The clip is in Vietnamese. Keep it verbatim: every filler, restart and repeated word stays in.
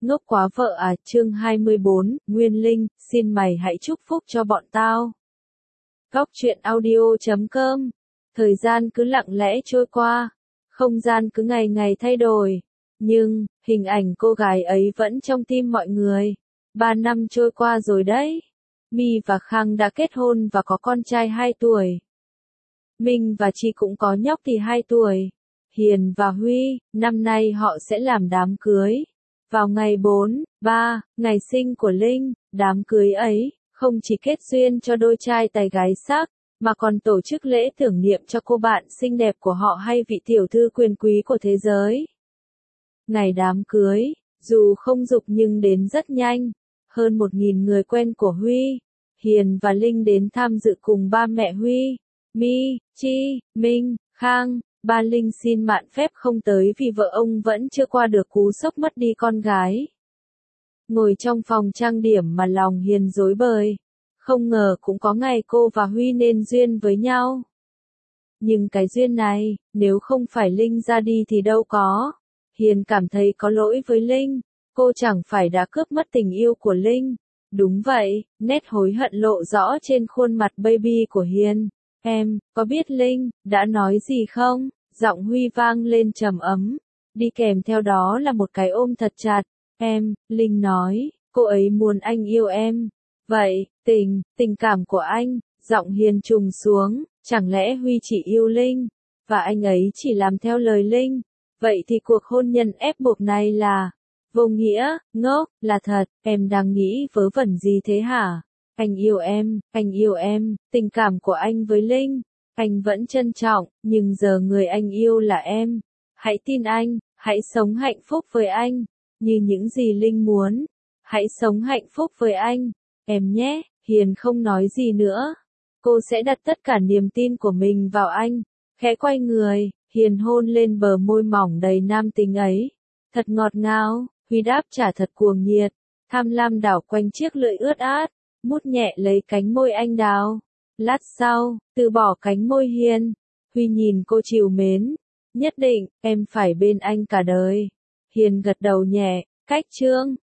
Ngốc quá vợ à, chương hai mươi bốn, Nguyên Linh, xin mày hãy chúc phúc cho bọn tao. Góc truyện audio chấm com. Thời gian cứ lặng lẽ trôi qua, không gian cứ ngày ngày thay đổi, nhưng hình ảnh cô gái ấy vẫn trong tim mọi người. Ba năm trôi qua rồi đấy. My và Khang đã kết hôn và có con trai hai tuổi. Minh và Chi cũng có nhóc thì hai tuổi. Hiền và Huy, năm nay họ sẽ làm đám cưới. Vào ngày bốn, ba, ngày sinh của Linh, đám cưới ấy, không chỉ kết duyên cho đôi trai tài gái sắc, mà còn tổ chức lễ tưởng niệm cho cô bạn xinh đẹp của họ hay vị tiểu thư quyền quý của thế giới. Ngày đám cưới, dù không dục nhưng đến rất nhanh, hơn một nghìn người quen của Huy, Hiền và Linh đến tham dự cùng ba mẹ Huy, My, Chi, Minh, Khang. Ba Linh xin mạn phép không tới vì vợ ông vẫn chưa qua được cú sốc mất đi con gái. Ngồi trong phòng trang điểm mà lòng Hiền rối bời. Không ngờ cũng có ngày cô và Huy nên duyên với nhau. Nhưng cái duyên này, nếu không phải Linh ra đi thì đâu có. Hiền cảm thấy có lỗi với Linh. Cô chẳng phải đã cướp mất tình yêu của Linh. Đúng vậy, nét hối hận lộ rõ trên khuôn mặt baby của Hiền. Em, có biết Linh đã nói gì không? Giọng Huy vang lên trầm ấm. Đi kèm theo đó là một cái ôm thật chặt. Em, Linh nói, cô ấy muốn anh yêu em. Vậy, tình, tình cảm của anh, giọng Hiền trùng xuống. Chẳng lẽ Huy chỉ yêu Linh, và anh ấy chỉ làm theo lời Linh? Vậy thì cuộc hôn nhân ép buộc này là vô nghĩa, ngốc, là thật. Em đang nghĩ vớ vẩn gì thế hả? Anh yêu em, anh yêu em, tình cảm của anh với Linh, anh vẫn trân trọng, nhưng giờ người anh yêu là em. Hãy tin anh, hãy sống hạnh phúc với anh, như những gì Linh muốn. Hãy sống hạnh phúc với anh, em nhé. Hiền không nói gì nữa. Cô sẽ đặt tất cả niềm tin của mình vào anh. Khẽ quay người, Hiền hôn lên bờ môi mỏng đầy nam tính ấy. Thật ngọt ngào, Huy đáp trả thật cuồng nhiệt. Tham lam đảo quanh chiếc lưỡi ướt át, mút nhẹ lấy cánh môi anh đào. Lát sau, từ bỏ cánh môi Hiền, Huy nhìn cô trìu mến. Nhất định, em phải bên anh cả đời. Hiền gật đầu nhẹ, cách chương.